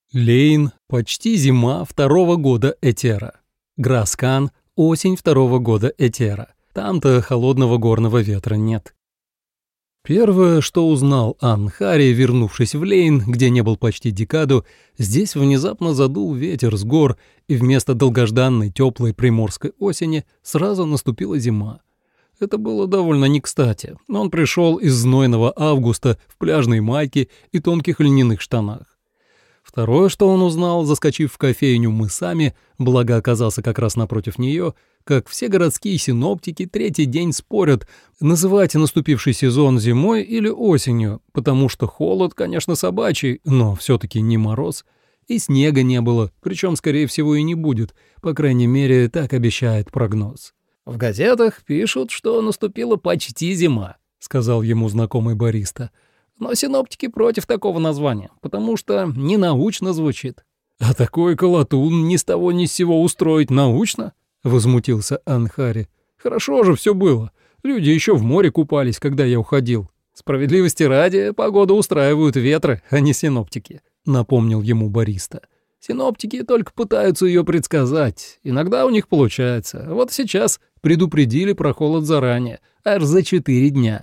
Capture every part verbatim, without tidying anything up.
Лейн, почти зима второго года Этера. Граскан, осень второго года Этера. Там-то холодного горного ветра нет. Первое, что узнал Ан-Хари, вернувшись в Лейн, где не был почти декаду, здесь внезапно задул ветер с гор, и вместо долгожданной теплой приморской осени сразу наступила зима. Это было довольно не кстати. Он пришел из знойного августа в пляжной майке и тонких льняных штанах. Второе, что он узнал, заскочив в кофейню мысами, благо оказался как раз напротив нее, как все городские синоптики третий день спорят, называть наступивший сезон зимой или осенью, потому что холод, конечно, собачий, но все-таки не мороз, и снега не было, причем, скорее всего, и не будет, по крайней мере, так обещает прогноз. «В газетах пишут, что наступила почти зима», — сказал ему знакомый бариста. «Но синоптики против такого названия, потому что ненаучно звучит». «А такой колотун ни с того ни с сего устроить научно?» — возмутился Ан-Хари. «Хорошо же все было. Люди еще в море купались, когда я уходил. Справедливости ради, погоду устраивают ветры, а не синоптики», — напомнил ему бариста. «Синоптики только пытаются ее предсказать. Иногда у них получается. Вот сейчас предупредили про холод заранее, аж за четыре дня».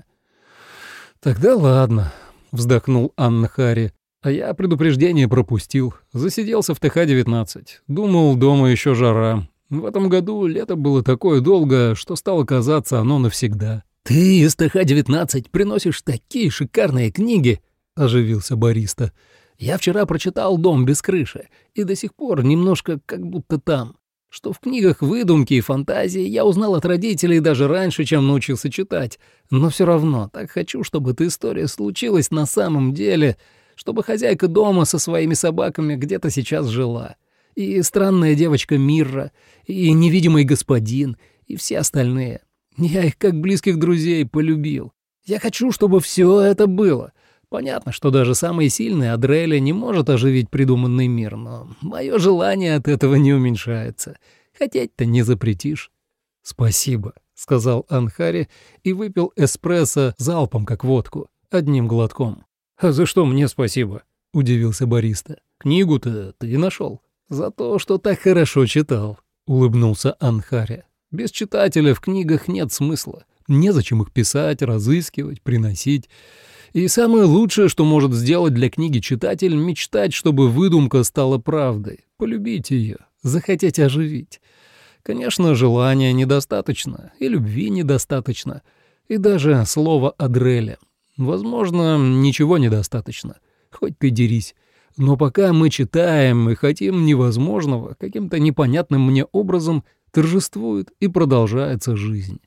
«Тогда ладно», — вздохнул Ан-Хари. «А я предупреждение пропустил. Засиделся в Тэ Ха девятнадцать. Думал, дома еще жара. В этом году лето было такое долгое, что стало казаться оно навсегда». «Ты из Тэ Ха девятнадцать приносишь такие шикарные книги», — оживился бариста. «Я вчера прочитал «Дом без крыши» и до сих пор немножко как будто там. Что в книгах выдумки и фантазии я узнал от родителей даже раньше, чем научился читать. Но все равно так хочу, чтобы эта история случилась на самом деле, чтобы хозяйка дома со своими собаками где-то сейчас жила. И странная девочка Мирра, и невидимый господин, и все остальные. Я их как близких друзей полюбил. Я хочу, чтобы все это было. Понятно, что даже самый сильный Адреля не может оживить придуманный мир, но мое желание от этого не уменьшается. Хотеть-то не запретишь». «Спасибо», — сказал Ан-Хари и выпил эспрессо залпом, как водку, одним глотком. «А за что мне спасибо?» — удивился бариста. «Книгу-то ты нашел?» «За то, что так хорошо читал», — улыбнулся Ан-Хари. «Без читателя в книгах нет смысла. Незачем их писать, разыскивать, приносить. И самое лучшее, что может сделать для книги читатель, мечтать, чтобы выдумка стала правдой, полюбить ее, захотеть оживить. Конечно, желания недостаточно, и любви недостаточно, и даже слова Адреля. Возможно, ничего недостаточно, хоть ты дерись. Но пока мы читаем и хотим невозможного, каким-то непонятным мне образом торжествует и продолжается жизнь».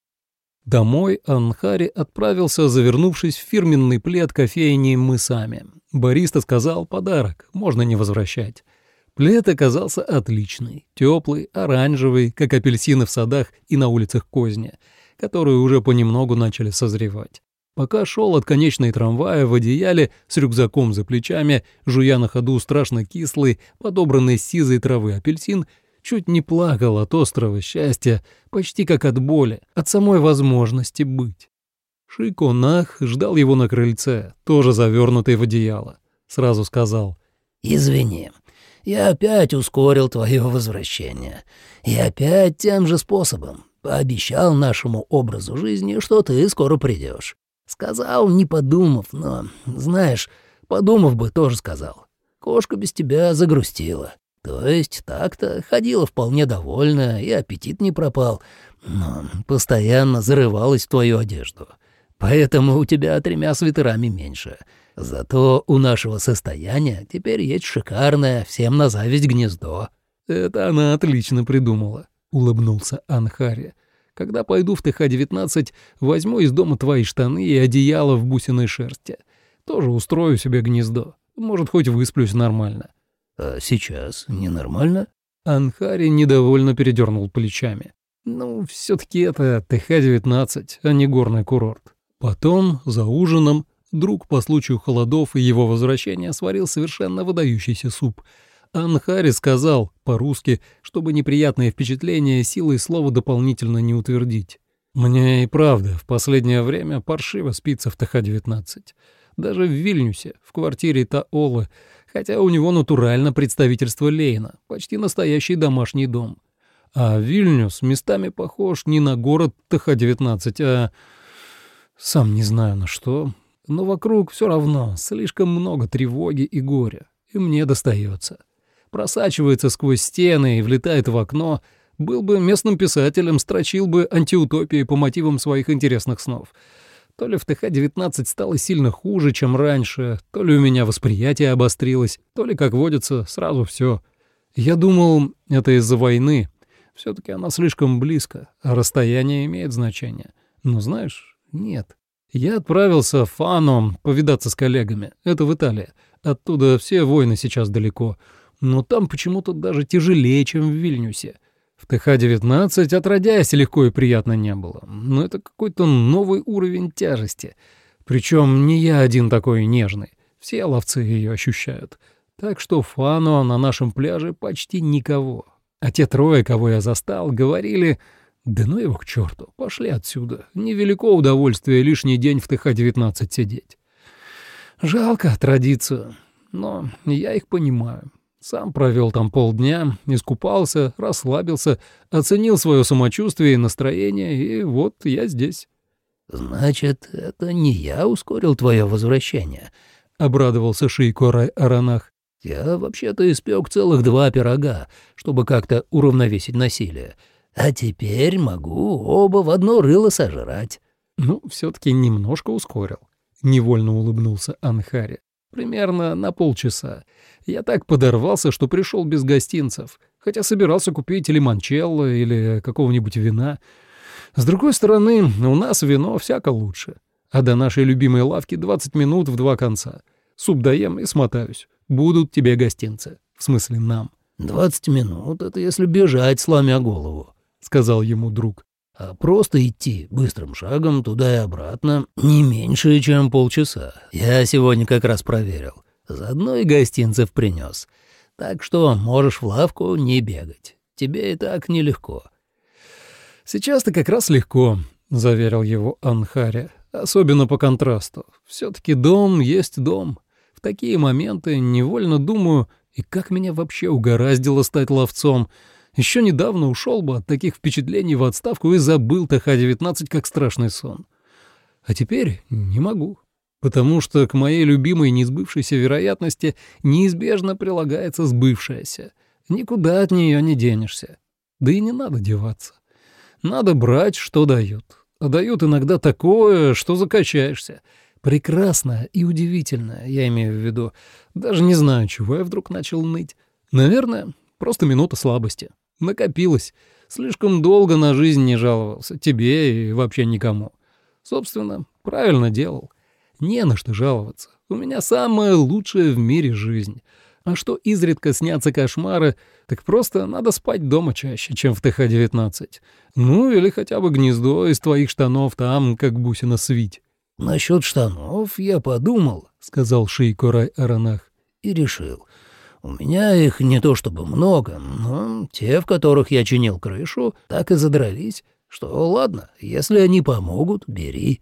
Домой Ан-Хари отправился, завернувшись в фирменный плед кофейни мысами. Бариста сказал: «Подарок, можно не возвращать». Плед оказался отличный, теплый, оранжевый, как апельсины в садах и на улицах Козня, которые уже понемногу начали созревать. Пока шел от конечной трамвая в одеяле с рюкзаком за плечами, жуя на ходу страшно кислый, подобранный с сизой травы апельсин, чуть не плакал от острого счастья, почти как от боли, от самой возможности быть. Шико-Нах ждал его на крыльце, тоже завернутый в одеяло. Сразу сказал: «Извини, я опять ускорил твое возвращение. И опять тем же способом. Пообещал нашему образу жизни, что ты скоро придешь. Сказал, не подумав, но, знаешь, подумав бы, тоже сказал. Кошка без тебя загрустила. То есть так-то ходила вполне довольна, и аппетит не пропал, но постоянно зарывалась в твою одежду. Поэтому у тебя тремя свитерами меньше. Зато у нашего состояния теперь есть шикарное, всем на зависть гнездо». «Это она отлично придумала», — улыбнулся Ан-Хари. «Когда пойду в Тэ Ха девятнадцать, возьму из дома твои штаны и одеяло в бусиной шерсти. Тоже устрою себе гнездо. Может, хоть высплюсь нормально». «А сейчас ненормально?» Ан-Хари недовольно передернул плечами. «Ну, все-таки это Тэ Ха девятнадцать, а не горный курорт». Потом, за ужином, друг по случаю холодов и его возвращения сварил совершенно выдающийся суп. Ан-Хари сказал по-русски, чтобы неприятные впечатления силой слова дополнительно не утвердить: «Мне и правда в последнее время паршиво спится в Тэ Ха девятнадцать. Даже в Вильнюсе, в квартире Таолы, хотя у него натурально представительство Лейна, почти настоящий домашний дом. А Вильнюс местами похож не на город Т Х девятнадцать, а... сам не знаю на что. Но вокруг все равно слишком много тревоги и горя, и мне достается. Просачивается сквозь стены и влетает в окно. Был бы местным писателем, строчил бы антиутопии по мотивам своих интересных снов. То ли в Т Х девятнадцать стало сильно хуже, чем раньше, то ли у меня восприятие обострилось, то ли, как водится, сразу все. Я думал, это из-за войны. Все-таки она слишком близко, а расстояние имеет значение. Но знаешь, нет. Я отправился в Фано повидаться с коллегами. Это в Италии. Оттуда все войны сейчас далеко. Но там почему-то даже тяжелее, чем в Вильнюсе. В Т Х девятнадцать отродясь легко и приятно не было. Но это какой-то новый уровень тяжести. Причем не я один такой нежный. Все ловцы ее ощущают. Так что в Фано на нашем пляже почти никого. А те трое, кого я застал, говорили: «Да ну его к черту, пошли отсюда. Невелико удовольствие лишний день в Т Х девятнадцать сидеть». Жалко традицию, но я их понимаю. Сам провел там полдня, искупался, расслабился, оценил свое самочувствие и настроение, и вот я здесь. «Значит, это не я ускорил твое возвращение?» — обрадовался Шейко Аранах. «Я вообще-то испек целых два пирога, чтобы как-то уравновесить насилие. А теперь могу оба в одно рыло сожрать». «Ну, все-таки немножко ускорил», — невольно улыбнулся Анхари. «Примерно на полчаса. Я так подорвался, что пришел без гостинцев, хотя собирался купить лимончелло или какого-нибудь вина. С другой стороны, у нас вино всяко лучше. А до нашей любимой лавки двадцать минут в два конца. Суп доем и смотаюсь. Будут тебе гостинцы. В смысле, нам». «Двадцать минут — это если бежать, сломя голову», — сказал ему друг. «А просто идти быстрым шагом туда и обратно не меньше, чем полчаса. Я сегодня как раз проверил. Заодно и гостинцев принес. Так что можешь в лавку не бегать. Тебе и так нелегко». «Сейчас-то как раз легко», — заверил его Анхари. «Особенно по контрасту. Все-таки дом есть дом. В такие моменты невольно думаю, и как меня вообще угораздило стать ловцом. Еще недавно ушел бы от таких впечатлений в отставку и забыл Т Х девятнадцать как страшный сон. А теперь не могу, потому что к моей любимой несбывшейся вероятности неизбежно прилагается сбывшаяся. Никуда от нее не денешься. Да и не надо деваться. Надо брать, что дают. А дают иногда такое, что закачаешься. Прекрасное и удивительное, я имею в виду. Даже не знаю, чего я вдруг начал ныть. Наверное, просто минута слабости. Накопилось. Слишком долго на жизнь не жаловался. Тебе и вообще никому. Собственно, правильно делал. Не на что жаловаться. У меня самая лучшая в мире жизнь. А что изредка снятся кошмары, так просто надо спать дома чаще, чем в Т Х девятнадцать. Ну, или хотя бы гнездо из твоих штанов там, как бусина свить. «Насчет штанов я подумал», — сказал Шейко Аранах, — «и решил. У меня их не то чтобы много, но те, в которых я чинил крышу, так и задрались, что ладно, если они помогут, бери».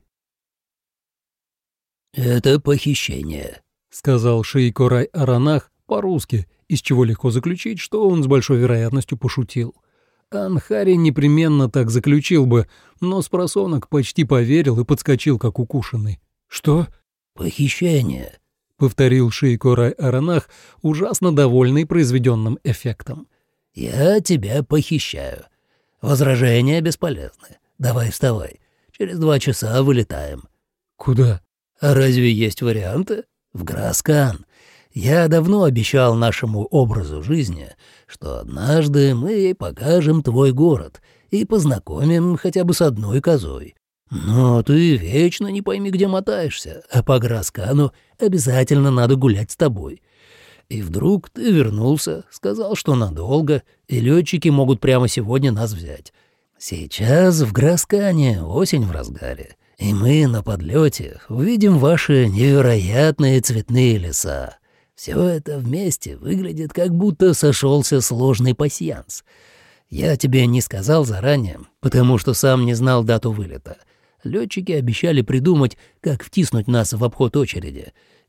«Это похищение», — сказал Шейко Аранах по-русски, из чего легко заключить, что он с большой вероятностью пошутил. Анхари непременно так заключил бы, но спросонок почти поверил и подскочил, как укушенный. «Что?» «Похищение», — повторил Шейко Аранах, ужасно довольный произведенным эффектом. «Я тебя похищаю. Возражения бесполезны. Давай вставай. Через два часа вылетаем». «Куда?» «А разве есть варианты? В Граскан. Я давно обещал нашему образу жизни, что однажды мы ей покажем твой город и познакомим хотя бы с одной козой. Но ты вечно не пойми, где мотаешься, а по Граскану обязательно надо гулять с тобой. И вдруг ты вернулся, сказал, что надолго, и летчики могут прямо сегодня нас взять. Сейчас в Граскане осень в разгаре, и мы на подлете увидим ваши невероятные цветные леса. Все это вместе выглядит, как будто сошелся сложный пасьянс. Я тебе не сказал заранее, потому что сам не знал дату вылета. Летчики обещали придумать, как втиснуть нас в обход очереди.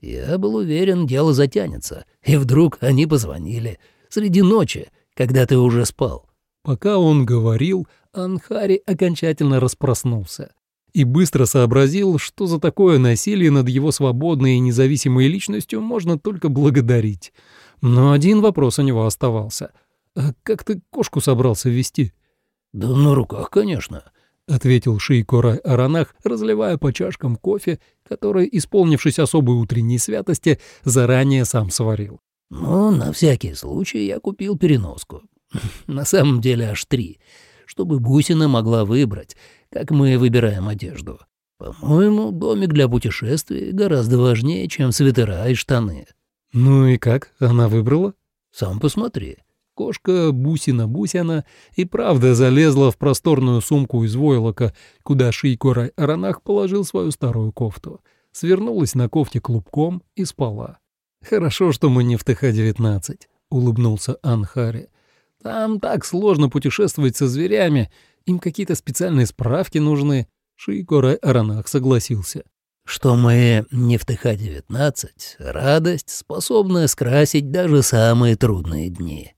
Я был уверен, дело затянется, и вдруг они позвонили среди ночи, когда ты уже спал». Пока он говорил, Анхари окончательно распроснулся и быстро сообразил, что за такое насилие над его свободной и независимой личностью можно только благодарить. Но один вопрос у него оставался. «А как ты кошку собрался вести?» «Да на руках, конечно», — ответил Шейко Рай-Аранах, разливая по чашкам кофе, который, исполнившись особой утренней святости, заранее сам сварил. «Но на всякий случай я купил переноску. На самом деле аж три, чтобы Бусина могла выбрать, как мы выбираем одежду. По-моему, домик для путешествий гораздо важнее, чем свитера и штаны». «Ну и как, она выбрала?» «Сам посмотри». Кошка Бусина-Бусина и правда залезла в просторную сумку из войлока, куда Шейко Рай-Аранах положил свою старую кофту, свернулась на кофте клубком и спала. «Хорошо, что мы не в Тэ Ха девятнадцать», — улыбнулся Анхари. «Там так сложно путешествовать со зверями, им какие-то специальные справки нужны». Шейко Рай-Аранах согласился. «Что мы не в Тэ Ха девятнадцать, радость, способная скрасить даже самые трудные дни».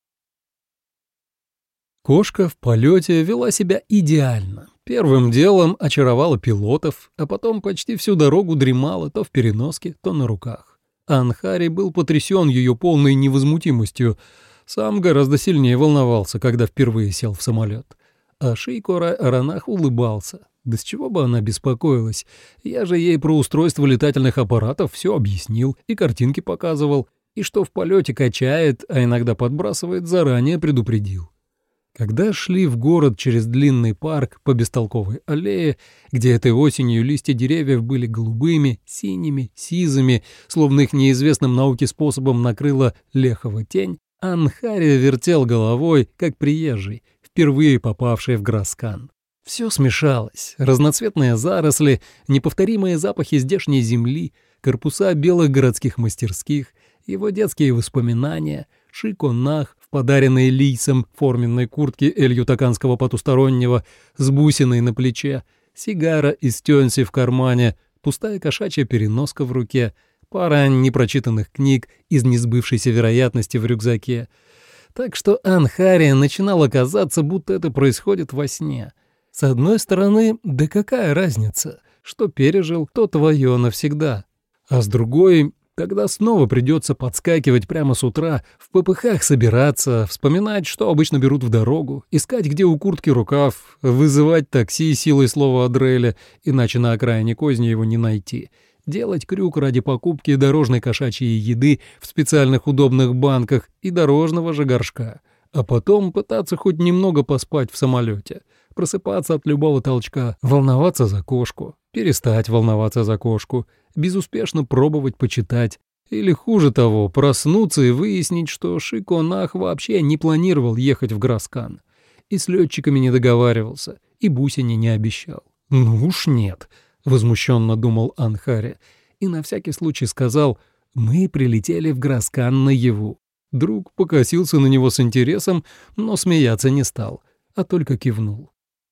Кошка в полете вела себя идеально. Первым делом очаровала пилотов, а потом почти всю дорогу дремала то в переноске, то на руках. Анхари был потрясен ее полной невозмутимостью, сам гораздо сильнее волновался, когда впервые сел в самолет. А Шейко Рай-Аранах улыбался. Да с чего бы она беспокоилась? Я же ей про устройство летательных аппаратов все объяснил и картинки показывал, и что в полете качает, а иногда подбрасывает, заранее предупредил. Когда шли в город через длинный парк по бестолковой аллее, где этой осенью листья деревьев были голубыми, синими, сизыми, словно их неизвестным науке способом накрыла лехова тень, Анхари вертел головой, как приезжий, впервые попавший в Граскан. Все смешалось: разноцветные заросли, неповторимые запахи здешней земли, корпуса белых городских мастерских, его детские воспоминания, Шейко-Нах в подаренной Лийсом форменной куртке эль-ютаканского потустороннего с бусиной на плече, сигара из тёнси в кармане, пустая кошачья переноска в руке, пара непрочитанных книг из несбывшейся вероятности в рюкзаке. Так что Анхари начинало казаться, будто это происходит во сне. С одной стороны, да какая разница, что пережил, то твое навсегда. А с другой, тогда снова придется подскакивать прямо с утра, в попыхах собираться, вспоминать, что обычно берут в дорогу, искать, где у куртки рукав, вызывать такси силой слова Адреля, иначе на окраине Козни его не найти, делать крюк ради покупки дорожной кошачьей еды в специальных удобных банках и дорожного же горшка, а потом пытаться хоть немного поспать в самолете, просыпаться от любого толчка, волноваться за кошку, перестать волноваться за кошку, безуспешно пробовать почитать, или, хуже того, проснуться и выяснить, что Шейко-Нах вообще не планировал ехать в Граскан, и с летчиками не договаривался, и Бусине не обещал. «Ну уж нет», — возмущенно думал Анхари, и на всякий случай сказал: «Мы прилетели в Граскан наяву». Друг покосился на него с интересом, но смеяться не стал, а только кивнул.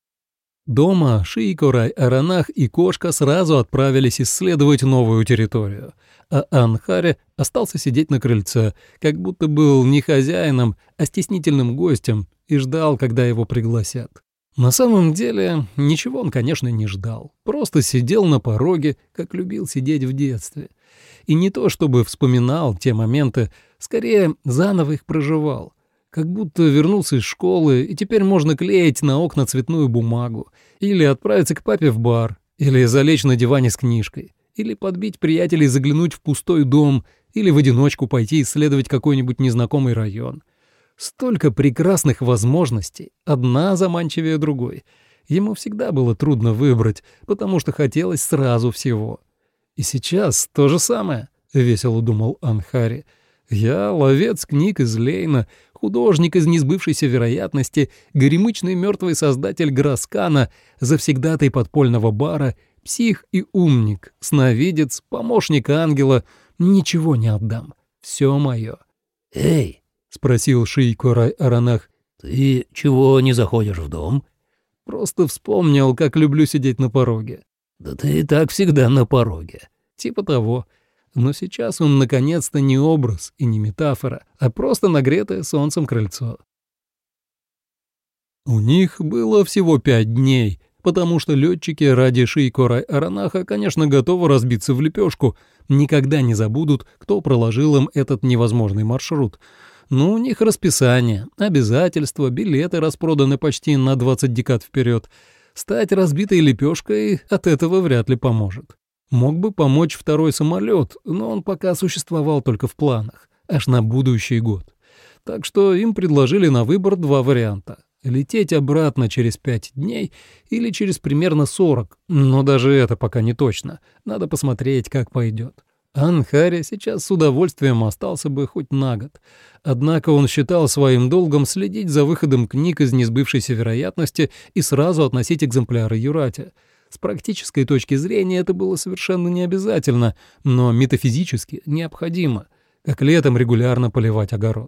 Дома Шейко Рай-Аранах и кошка сразу отправились исследовать новую территорию, а Анхари остался сидеть на крыльце, как будто был не хозяином, а стеснительным гостем, и ждал, когда его пригласят. На самом деле, ничего он, конечно, не ждал, просто сидел на пороге, как любил сидеть в детстве. И не то чтобы вспоминал те моменты, скорее заново их проживал. Как будто вернулся из школы, и теперь можно клеить на окна цветную бумагу, или отправиться к папе в бар, или залечь на диване с книжкой, или подбить приятелей заглянуть в пустой дом, или в одиночку пойти исследовать какой-нибудь незнакомый район. Столько прекрасных возможностей, одна заманчивее другой. Ему всегда было трудно выбрать, потому что хотелось сразу всего. И сейчас то же самое, — весело думал Анхари. Я ловец книг из Лейна, художник из несбывшейся вероятности, горемычный мертвый создатель Граскана, завсегдатай подпольного бара, псих и умник, сновидец, помощник ангела. Ничего не отдам. Все мое. «Эй!» — спросил Шейко Рай-Аранах. «Ты чего не заходишь в дом?» Просто вспомнил, как люблю сидеть на пороге. «Да ты и так всегда на пороге». Типа того. Но сейчас он наконец-то не образ и не метафора, а просто нагретое солнцем крыльцо. У них было всего пять дней, потому что летчики ради Шейкорай-Аранаха, конечно, готовы разбиться в лепешку, никогда не забудут, кто проложил им этот невозможный маршрут. Но у них расписание, обязательства, билеты распроданы почти на двадцать декад вперед. Стать разбитой лепешкой от этого вряд ли поможет. Мог бы помочь второй самолет, но он пока существовал только в планах, аж на будущий год. Так что им предложили на выбор два варианта. Лететь обратно через пять дней или через примерно сорок, но даже это пока не точно. Надо посмотреть, как пойдет. Анхари сейчас с удовольствием остался бы хоть на год. Однако он считал своим долгом следить за выходом книг из несбывшейся вероятности и сразу относить экземпляры Юрате. С практической точки зрения это было совершенно не обязательно, но метафизически необходимо, как летом регулярно поливать огород.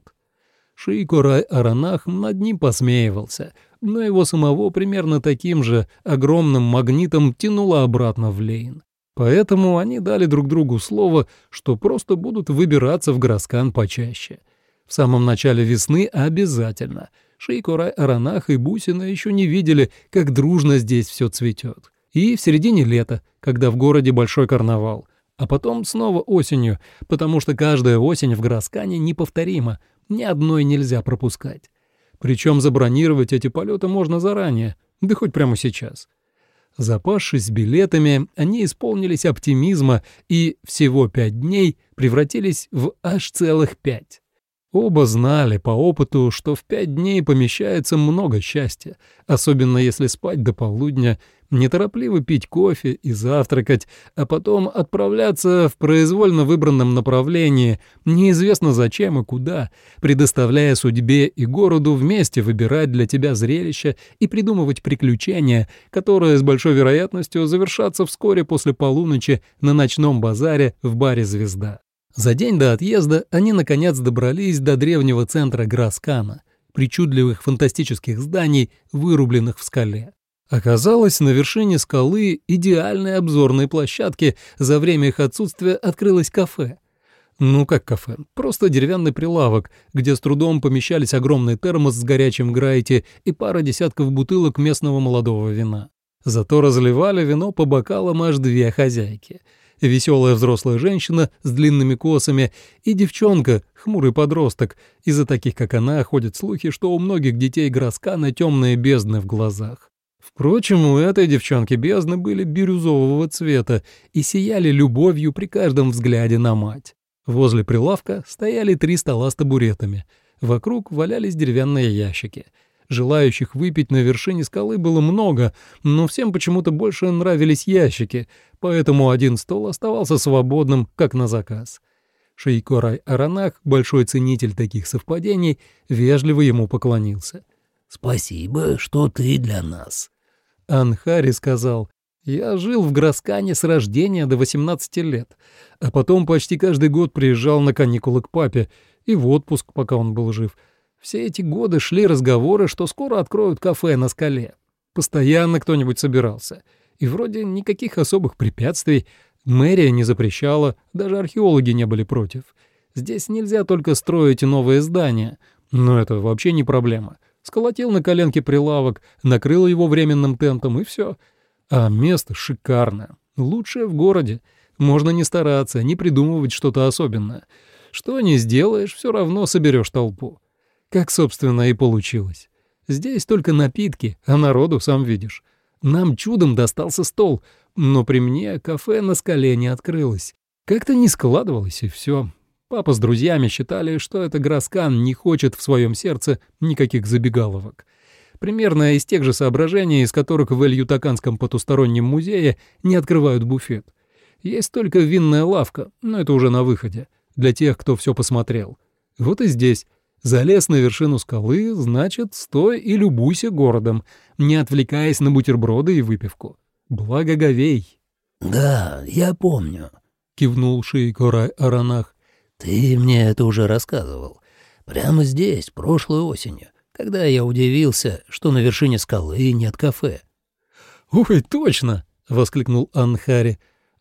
Шейкорай-Аранах над ним посмеивался, но его самого примерно таким же огромным магнитом тянуло обратно в Лейн. Поэтому они дали друг другу слово, что просто будут выбираться в Граскан почаще. В самом начале весны обязательно. Шейкорай-Аранах и Бусина еще не видели, как дружно здесь все цветет. И в середине лета, когда в городе большой карнавал. А потом снова осенью, потому что каждая осень в Граскане неповторима, ни одной нельзя пропускать. Причем забронировать эти полеты можно заранее, да хоть прямо сейчас. Запасшись билетами, они исполнились оптимизма и всего пять дней превратились в аж целых пять. Оба знали по опыту, что в пять дней помещается много счастья, особенно если спать до полудня, неторопливо пить кофе и завтракать, а потом отправляться в произвольно выбранном направлении, неизвестно зачем и куда, предоставляя судьбе и городу вместе выбирать для тебя зрелища и придумывать приключения, которые с большой вероятностью завершатся вскоре после полуночи на ночном базаре в баре «Звезда». За день до отъезда они, наконец, добрались до древнего центра Граскана, причудливых фантастических зданий, вырубленных в скале. Оказалось, на вершине скалы идеальной обзорной площадки за время их отсутствия открылось кафе. Ну, как кафе, просто деревянный прилавок, где с трудом помещались огромный термос с горячим грайти и пара десятков бутылок местного молодого вина. Зато разливали вино по бокалам аж две хозяйки. Веселая взрослая женщина с длинными косами и девчонка, хмурый подросток. Из-за таких, как она, ходят слухи, что у многих детей Граскана темные бездны в глазах. Впрочем, у этой девчонки бездны были бирюзового цвета и сияли любовью при каждом взгляде на мать. Возле прилавка стояли три стола с табуретами. Вокруг валялись деревянные ящики. Желающих выпить на вершине скалы было много, но всем почему-то больше нравились ящики, поэтому один стол оставался свободным, как на заказ. Шейкорай-Аранах, большой ценитель таких совпадений, вежливо ему поклонился. «Спасибо, что ты для нас». Анхари сказал: «Я жил в Граскане с рождения до восемнадцати лет, а потом почти каждый год приезжал на каникулы к папе и в отпуск, пока он был жив. Все эти годы шли разговоры, что скоро откроют кафе на скале. Постоянно кто-нибудь собирался. И вроде никаких особых препятствий. Мэрия не запрещала, даже археологи не были против. Здесь нельзя только строить новые здания, но это вообще не проблема. Сколотил на коленке прилавок, накрыл его временным тентом, и все. А место шикарное, лучшее в городе. Можно не стараться, не придумывать что-то особенное. Что не сделаешь, все равно соберешь толпу. Как, собственно, и получилось. Здесь только напитки, а народу, сам видишь. Нам чудом достался стол, но при мне кафе на скале не открылось. Как-то не складывалось, и все. Папа с друзьями считали, что это Граскан не хочет в своем сердце никаких забегаловок. Примерно из тех же соображений, из которых в Эль-Ютаканском потустороннем музее не открывают буфет. Есть только винная лавка, но это уже на выходе, для тех, кто все посмотрел. Вот и здесь. Залез на вершину скалы, значит, стой и любуйся городом, не отвлекаясь на бутерброды и выпивку. Благо говей. «Да, я помню», — кивнул Шейкорай-Аранах. «Ты мне это уже рассказывал. Прямо здесь, прошлой осенью, когда я удивился, что на вершине скалы нет кафе». «Ой, точно!» — воскликнул Анхари.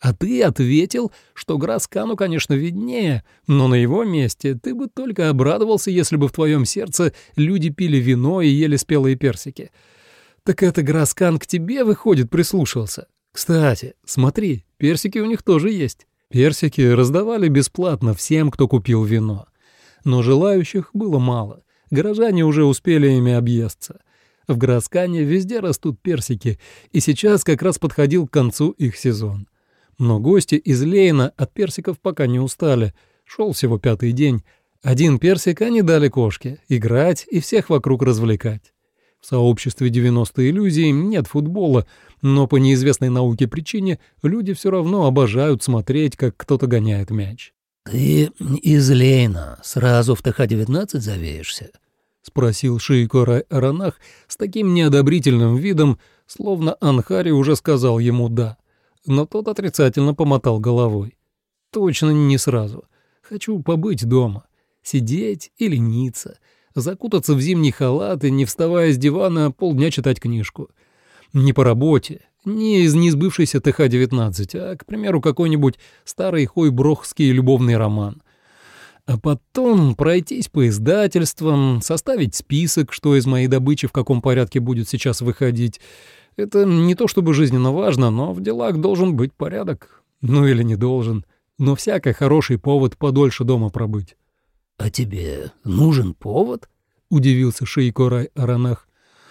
А ты ответил, что Граскану, конечно, виднее, но на его месте ты бы только обрадовался, если бы в твоем сердце люди пили вино и ели спелые персики. Так это Граскан к тебе, выходит, прислушался. Кстати, смотри, персики у них тоже есть. Персики раздавали бесплатно всем, кто купил вино. Но желающих было мало. Горожане уже успели ими объесться. В Граскане везде растут персики, и сейчас как раз подходил к концу их сезон. Но гости из Лейна от персиков пока не устали. Шел всего пятый день. Один персик они дали кошке — играть и всех вокруг развлекать. В сообществе девяносто иллюзий нет футбола, но по неизвестной науке причине люди все равно обожают смотреть, как кто-то гоняет мяч. «Ты из Лейна сразу в тэ ха девятнадцать завеешься?» — спросил Шиико Рай-Аранах с таким неодобрительным видом, словно Анхари уже сказал ему «да». Но тот отрицательно помотал головой. «Точно не сразу. Хочу побыть дома. Сидеть и лениться. Закутаться в зимний халат и, не вставая с дивана, полдня читать книжку. Не по работе, не из несбывшейся тэ ха девятнадцать, а, к примеру, какой-нибудь старый хойброхский любовный роман. А потом пройтись по издательствам, составить список, что из моей добычи в каком порядке будет сейчас выходить. Это не то чтобы жизненно важно, но в делах должен быть порядок. Ну или не должен. Но всяко хороший повод подольше дома пробыть». «А тебе нужен повод?» — удивился Шиико Рай-Аранах.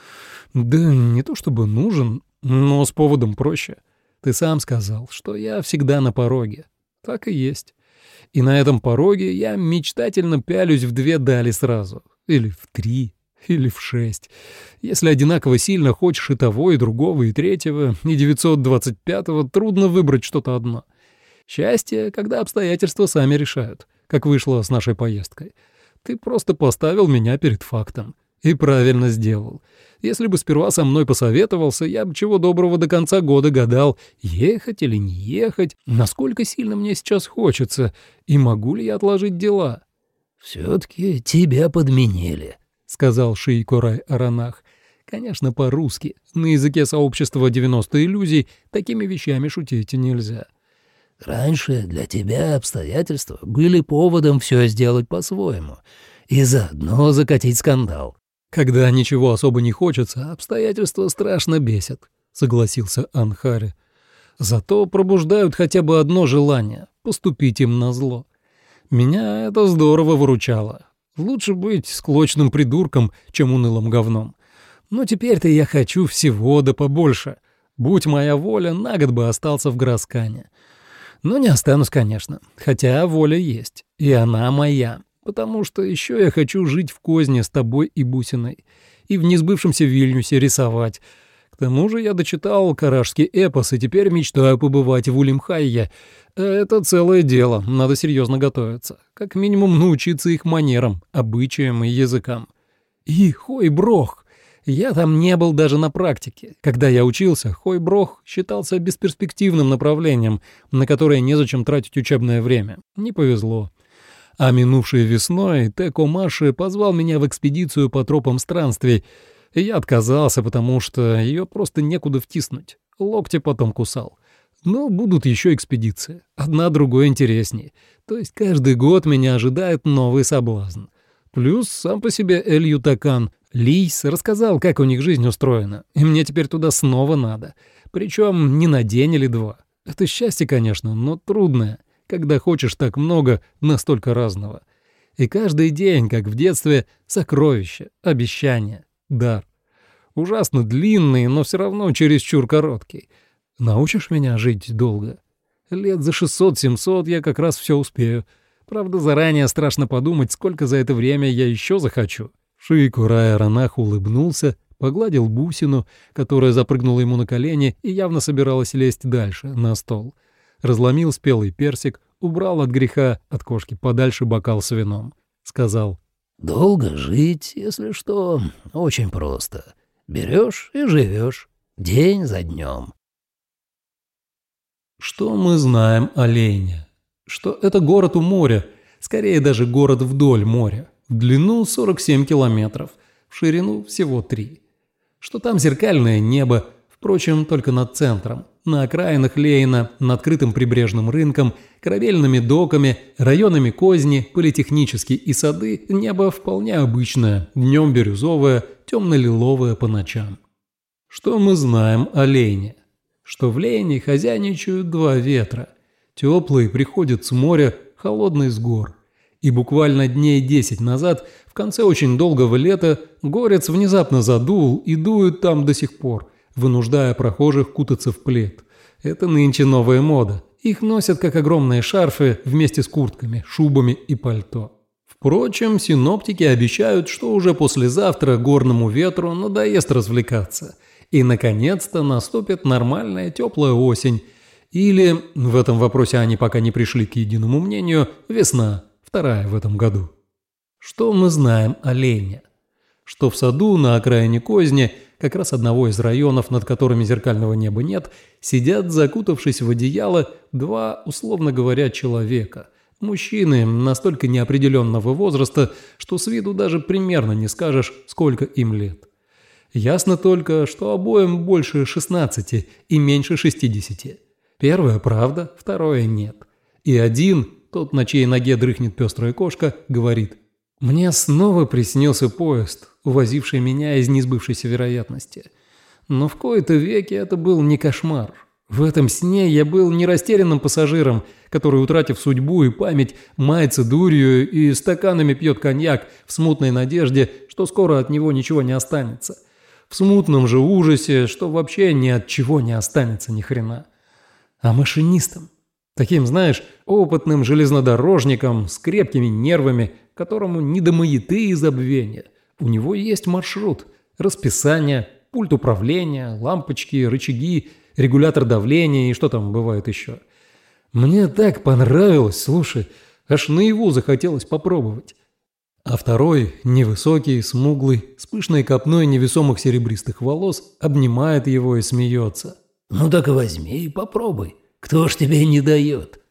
«Да не то чтобы нужен, но с поводом проще. Ты сам сказал, что я всегда на пороге. Так и есть. И на этом пороге я мечтательно пялюсь в две дали сразу. Или в три, или в шесть. Если одинаково сильно хочешь и того, и другого, и третьего, и девятьсот двадцать пятого, трудно выбрать что-то одно. Счастье, когда обстоятельства сами решают, как вышло с нашей поездкой. Ты просто поставил меня перед фактом. И правильно сделал. Если бы сперва со мной посоветовался, я бы чего доброго до конца года гадал, ехать или не ехать, насколько сильно мне сейчас хочется, и могу ли я отложить дела». «Все-таки тебя подменили», — сказал Шиико Рай-Аранах. Конечно, по-русски. На языке сообщества девяносто иллюзий такими вещами шутить нельзя. «Раньше для тебя обстоятельства были поводом все сделать по-своему и заодно закатить скандал». «Когда ничего особо не хочется, обстоятельства страшно бесят», — согласился Анхари. «Зато пробуждают хотя бы одно желание — поступить им назло. Меня это здорово выручало. Лучше быть склочным придурком, чем унылым говном. Но теперь-то я хочу всего да побольше. Будь моя воля, на год бы остался в Граскане. Но не останусь, конечно, хотя воля есть, и она моя. Потому что еще я хочу жить в Козне с тобой и Бусиной, и в несбывшемся Вильнюсе рисовать. К тому же я дочитал карашский эпос и теперь мечтаю побывать в Улимхайе. Это целое дело, надо серьезно готовиться. Как минимум научиться их манерам, обычаям и языкам. И Хойброх. Я там не был даже на практике. Когда я учился, Хойброх считался бесперспективным направлением, на которое незачем тратить учебное время. Не повезло. А минувшей весной Теко Маши позвал меня в экспедицию по тропам странствий, и я отказался, потому что ее просто некуда втиснуть. Локти потом кусал. Но будут еще экспедиции. Одна другой интересней. То есть каждый год меня ожидает новый соблазн. Плюс сам по себе Эль-Ютакан, Лийс, рассказал, как у них жизнь устроена, и мне теперь туда снова надо. Причем не на день или два. Это счастье, конечно, но трудное, когда хочешь так много настолько разного. И каждый день, как в детстве, сокровище, обещание, дар. Ужасно длинный, но все равно чересчур короткий. Научишь меня жить долго? Лет за шестьсот-семьсот я как раз все успею. Правда, заранее страшно подумать, сколько за это время я еще захочу». Шиико Рай-Аранах улыбнулся, погладил бусину, которая запрыгнула ему на колени и явно собиралась лезть дальше, на стол. Разломил спелый персик, убрал от греха, от кошки, подальше бокал с вином. Сказал: «Долго жить, если что, очень просто. Берешь и живешь, день за днем». Что мы знаем о Лейне? Что это город у моря, скорее даже город вдоль моря. В длину сорок семь километров, в ширину всего три. Что там зеркальное небо, впрочем, только над центром. на окраинах Лейна, над открытым прибрежным рынком, корабельными доками, районами Козни, политехнический и сады небо вполне обычное, днем бирюзовое, темно-лиловое по ночам. Что мы знаем о Лейне? Что в Лейне хозяйничают два ветра. Теплый приходит с моря, холодный с гор. И буквально дней десять назад, в конце очень долгого лета, горец внезапно задул и дует там до сих пор, вынуждая прохожих кутаться в плед. Это нынче новая мода. Их носят как огромные шарфы вместе с куртками, шубами и пальто. Впрочем, синоптики обещают, что уже послезавтра горному ветру надоест развлекаться. И, наконец-то, наступит нормальная теплая осень. Или, в этом вопросе они пока не пришли к единому мнению, весна, вторая в этом году. Что мы знаем о Лейне? Что в саду на окраине Козни, как раз одного из районов, над которыми зеркального неба нет, сидят, закутавшись в одеяло, два, условно говоря, человека. Мужчины настолько неопределенного возраста, что с виду даже примерно не скажешь, сколько им лет. Ясно только, что обоим больше шестнадцати и меньше шестидесяти. Первое правда, второе нет. И один, тот, на чьей ноге дрыхнет пестрая кошка, говорит: «Мне снова приснился поезд, увозивший меня из несбывшейся вероятности. Но в кои-то веки это был не кошмар. В этом сне я был не растерянным пассажиром, который, утратив судьбу и память, мается дурью и стаканами пьет коньяк в смутной надежде, что скоро от него ничего не останется. В смутном же ужасе, что вообще ни от чего не останется ни хрена. А машинистом. Таким, знаешь, опытным железнодорожником с крепкими нервами, которому не до маяты и забвения. У него есть маршрут, расписание, пульт управления, лампочки, рычаги, регулятор давления и что там бывает еще. Мне так понравилось, слушай, аж наяву захотелось попробовать». А второй, невысокий, смуглый, с пышной копной невесомых серебристых волос, обнимает его и смеется. «Ну так возьми и попробуй. Кто ж тебе не дает?